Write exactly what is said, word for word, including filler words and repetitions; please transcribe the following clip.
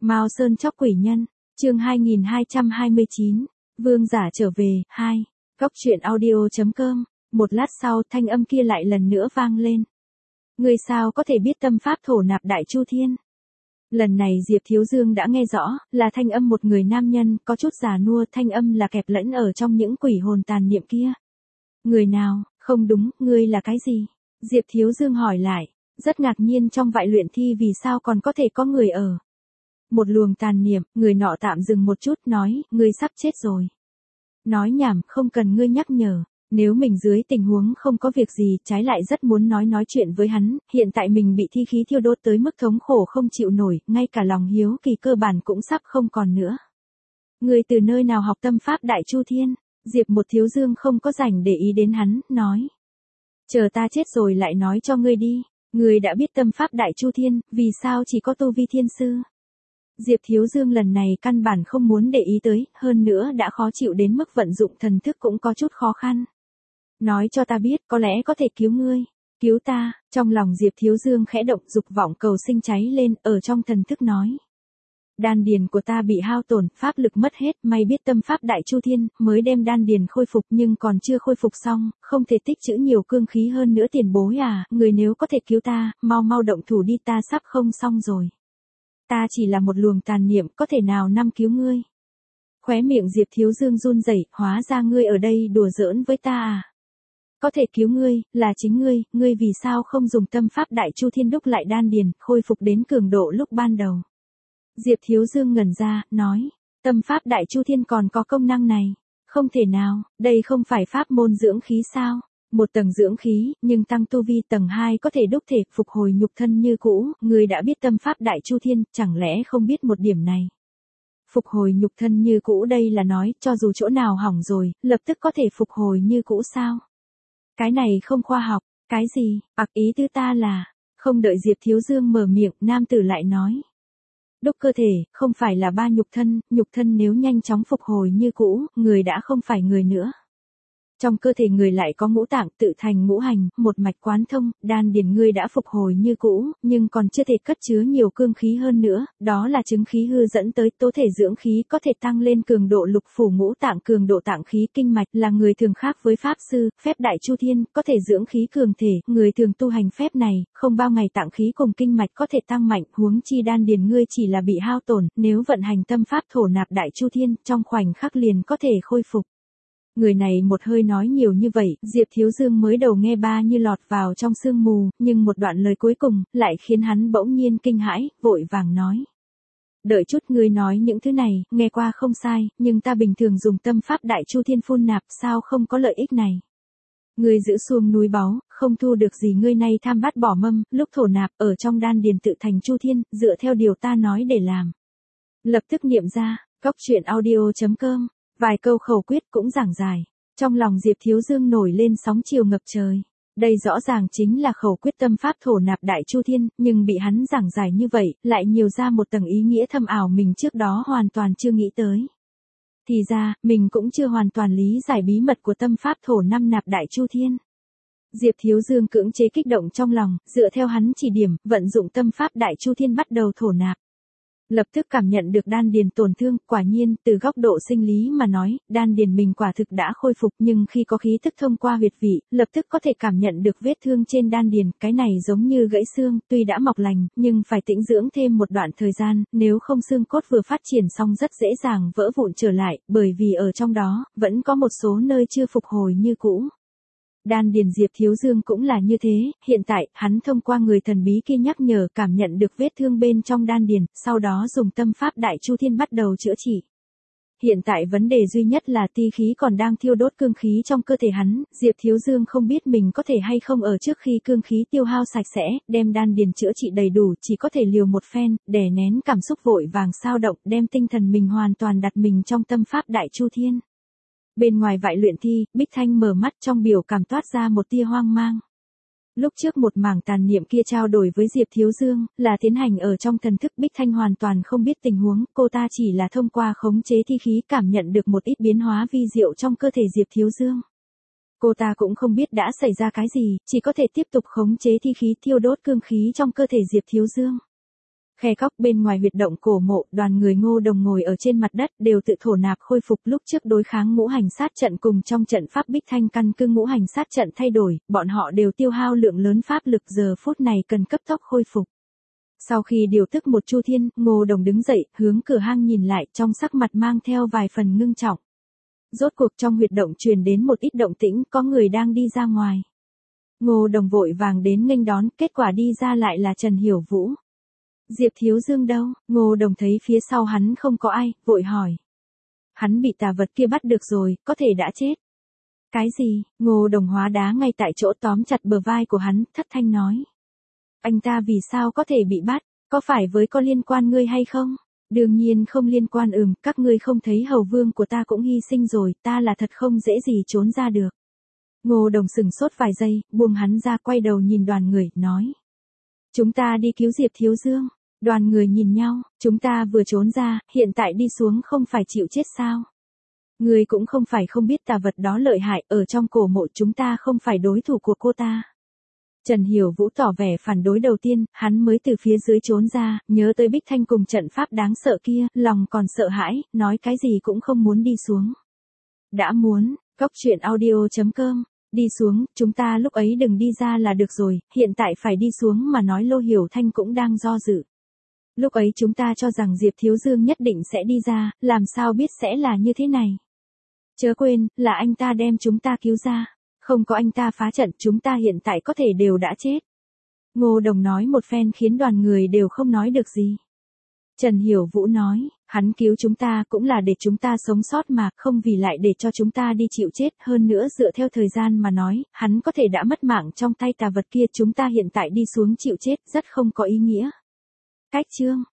Mao Sơn chóc quỷ nhân, chương hai nghìn hai trăm hai mươi chín, Vương giả trở về, hai. Góc truyện audio chấm com, một lát sau thanh âm kia lại lần nữa vang lên. Ngươi sao có thể biết tâm pháp thổ nạp đại chu thiên? Lần này Diệp Thiếu Dương đã nghe rõ, là thanh âm một người nam nhân, có chút già nua, thanh âm là kẹp lẫn ở trong những quỷ hồn tàn niệm kia. Người nào, không đúng, ngươi là cái gì? Diệp Thiếu Dương hỏi lại, rất ngạc nhiên trong vại luyện thi vì sao còn có thể có người ở. Một luồng tàn niệm, người nọ tạm dừng một chút, nói, ngươi sắp chết rồi. Nói nhảm, không cần ngươi nhắc nhở. Nếu mình dưới tình huống không có việc gì, trái lại rất muốn nói nói chuyện với hắn, hiện tại mình bị thi khí thiêu đốt tới mức thống khổ không chịu nổi, ngay cả lòng hiếu kỳ cơ bản cũng sắp không còn nữa. Ngươi từ nơi nào học tâm pháp đại chu thiên? Diệp một Thiếu Dương không có rảnh để ý đến hắn, nói. Chờ ta chết rồi lại nói cho ngươi đi, ngươi đã biết tâm pháp đại chu thiên, vì sao chỉ có tu vi thiên sư? Diệp Thiếu Dương lần này căn bản không muốn để ý tới, hơn nữa đã khó chịu đến mức vận dụng thần thức cũng có chút khó khăn. Nói cho ta biết, có lẽ có thể cứu ngươi. Cứu ta, trong lòng Diệp Thiếu Dương khẽ động, dục vọng cầu sinh cháy lên, ở trong thần thức nói. Đan điền của ta bị hao tổn, pháp lực mất hết, may biết tâm pháp đại chu thiên, mới đem đan điền khôi phục nhưng còn chưa khôi phục xong, không thể tích trữ nhiều cương khí hơn nữa tiền bối à, người nếu có thể cứu ta, mau mau động thủ đi, ta sắp không xong rồi. Ta chỉ là một luồng tàn niệm, có thể nào năm cứu ngươi? Khóe miệng Diệp Thiếu Dương run rẩy, hóa ra ngươi ở đây đùa giỡn với ta à? Có thể cứu ngươi, là chính ngươi, ngươi vì sao không dùng tâm pháp đại chu thiên đúc lại đan điền, khôi phục đến cường độ lúc ban đầu? Diệp Thiếu Dương ngẩn ra, nói, tâm pháp đại chu thiên còn có công năng này. Không thể nào, đây không phải pháp môn dưỡng khí sao? Một tầng dưỡng khí, nhưng tăng tu vi tầng hai có thể đúc thể, phục hồi nhục thân như cũ, ngươi đã biết tâm pháp đại chu thiên, chẳng lẽ không biết một điểm này? Phục hồi nhục thân như cũ đây là nói, cho dù chỗ nào hỏng rồi, lập tức có thể phục hồi như cũ sao? Cái này không khoa học, cái gì, ặc ý tư ta là, không đợi Diệp Thiếu Dương mở miệng, nam tử lại nói. Đúc cơ thể, không phải là ba nhục thân, nhục thân nếu nhanh chóng phục hồi như cũ, người đã không phải người nữa. Trong cơ thể người lại có ngũ tạng tự thành ngũ hành, một mạch quán thông, đan điền ngươi đã phục hồi như cũ, nhưng còn chưa thể cất chứa nhiều cương khí hơn nữa, đó là chứng khí hư dẫn tới tố thể dưỡng khí có thể tăng lên cường độ lục phủ ngũ tạng cường độ tạng khí kinh mạch là người thường khác với pháp sư, phép đại chu thiên, có thể dưỡng khí cường thể, người thường tu hành phép này, không bao ngày tạng khí cùng kinh mạch có thể tăng mạnh, huống chi đan điền ngươi chỉ là bị hao tổn, nếu vận hành tâm pháp thổ nạp đại chu thiên, trong khoảnh khắc liền có thể khôi phục. Người này một hơi nói nhiều như vậy, Diệp Thiếu Dương mới đầu nghe ba như lọt vào trong sương mù, nhưng một đoạn lời cuối cùng, lại khiến hắn bỗng nhiên kinh hãi, vội vàng nói. Đợi chút, ngươi nói những thứ này, nghe qua không sai, nhưng ta bình thường dùng tâm pháp đại chu thiên phun nạp, sao không có lợi ích này? Ngươi giữ xuông núi báu, không thu được gì, ngươi nay tham bát bỏ mâm, lúc thổ nạp, ở trong đan điền tự thành chu thiên, dựa theo điều ta nói để làm. Lập tức niệm ra, góc truyện audio chấm com. Vài câu khẩu quyết cũng giảng dài. Trong lòng Diệp Thiếu Dương nổi lên sóng chiều ngập trời. Đây rõ ràng chính là khẩu quyết tâm pháp thổ nạp đại chu thiên, nhưng bị hắn giảng giải như vậy, lại nhiều ra một tầng ý nghĩa thâm ảo mình trước đó hoàn toàn chưa nghĩ tới. Thì ra, mình cũng chưa hoàn toàn lý giải bí mật của tâm pháp thổ năm nạp đại chu thiên. Diệp Thiếu Dương cưỡng chế kích động trong lòng, dựa theo hắn chỉ điểm, vận dụng tâm pháp đại chu thiên bắt đầu thổ nạp. Lập tức cảm nhận được đan điền tổn thương, quả nhiên, từ góc độ sinh lý mà nói, đan điền mình quả thực đã khôi phục, nhưng khi có khí thức thông qua huyệt vị, lập tức có thể cảm nhận được vết thương trên đan điền, cái này giống như gãy xương, tuy đã mọc lành, nhưng phải tĩnh dưỡng thêm một đoạn thời gian, nếu không xương cốt vừa phát triển xong rất dễ dàng vỡ vụn trở lại, bởi vì ở trong đó, vẫn có một số nơi chưa phục hồi như cũ. Đan điền Diệp Thiếu Dương cũng là như thế, hiện tại, hắn thông qua người thần bí kia nhắc nhở cảm nhận được vết thương bên trong đan điền, sau đó dùng tâm pháp đại chu thiên bắt đầu chữa trị. Hiện tại vấn đề duy nhất là ti khí còn đang thiêu đốt cương khí trong cơ thể hắn, Diệp Thiếu Dương không biết mình có thể hay không ở trước khi cương khí tiêu hao sạch sẽ, đem đan điền chữa trị đầy đủ, chỉ có thể liều một phen, đè nén cảm xúc vội vàng sao động, đem tinh thần mình hoàn toàn đặt mình trong tâm pháp đại chu thiên. Bên ngoài vại luyện thi, Bích Thanh mở mắt trong biểu cảm toát ra một tia hoang mang. Lúc trước một mảng tàn niệm kia trao đổi với Diệp Thiếu Dương, là tiến hành ở trong thần thức, Bích Thanh hoàn toàn không biết tình huống, cô ta chỉ là thông qua khống chế thi khí cảm nhận được một ít biến hóa vi diệu trong cơ thể Diệp Thiếu Dương. Cô ta cũng không biết đã xảy ra cái gì, chỉ có thể tiếp tục khống chế thi khí thiêu đốt cương khí trong cơ thể Diệp Thiếu Dương. Khe cóc bên ngoài huyệt động cổ mộ, đoàn người Ngô Đồng ngồi ở trên mặt đất đều tự thổ nạp khôi phục lúc trước đối kháng ngũ hành sát trận cùng trong trận pháp Bích Thanh căn cứ ngũ hành sát trận thay đổi, bọn họ đều tiêu hao lượng lớn pháp lực giờ phút này cần cấp tốc khôi phục. Sau khi điều tức một chu thiên, Ngô Đồng đứng dậy, hướng cửa hang nhìn lại, trong sắc mặt mang theo vài phần ngưng trọng. Rốt cuộc trong huyệt động truyền đến một ít động tĩnh, có người đang đi ra ngoài. Ngô Đồng vội vàng đến nghênh đón, kết quả đi ra lại là Trần Hiểu Vũ. Diệp Thiếu Dương đâu? Ngô Đồng thấy phía sau hắn không có ai, vội hỏi. Hắn bị tà vật kia bắt được rồi, có thể đã chết. Cái gì? Ngô Đồng hóa đá ngay tại chỗ tóm chặt bờ vai của hắn, thất thanh nói. Anh ta vì sao có thể bị bắt, có phải với có liên quan ngươi hay không? Đương nhiên không liên quan. Ừm, các ngươi không thấy hầu vương của ta cũng hy sinh rồi, ta là thật không dễ gì trốn ra được. Ngô Đồng sừng sốt vài giây, buông hắn ra, quay đầu nhìn đoàn người, nói. Chúng ta đi cứu Diệp Thiếu Dương. Đoàn người nhìn nhau, chúng ta vừa trốn ra, hiện tại đi xuống không phải chịu chết sao? Người cũng không phải không biết tà vật đó lợi hại, ở trong cổ mộ chúng ta không phải đối thủ của cô ta. Trần Hiểu Vũ tỏ vẻ phản đối. Đầu tiên, hắn mới từ phía dưới trốn ra, nhớ tới Bích Thanh cùng trận pháp đáng sợ kia, lòng còn sợ hãi, nói cái gì cũng không muốn đi xuống. Đã muốn, góc truyện audio chấm com. Đi xuống, chúng ta lúc ấy đừng đi ra là được rồi, hiện tại phải đi xuống mà nói. Lô Hiểu Thanh cũng đang do dự. Lúc ấy chúng ta cho rằng Diệp Thiếu Dương nhất định sẽ đi ra, làm sao biết sẽ là như thế này. Chớ quên, là anh ta đem chúng ta cứu ra. Không có anh ta phá trận, chúng ta hiện tại có thể đều đã chết. Ngô Đồng nói một phen khiến đoàn người đều không nói được gì. Trần Hiểu Vũ nói, hắn cứu chúng ta cũng là để chúng ta sống sót mà, không vì lại để cho chúng ta đi chịu chết. Hơn nữa dựa theo thời gian mà nói, hắn có thể đã mất mạng trong tay tà vật kia. Chúng ta hiện tại đi xuống chịu chết rất không có ý nghĩa. Cách chương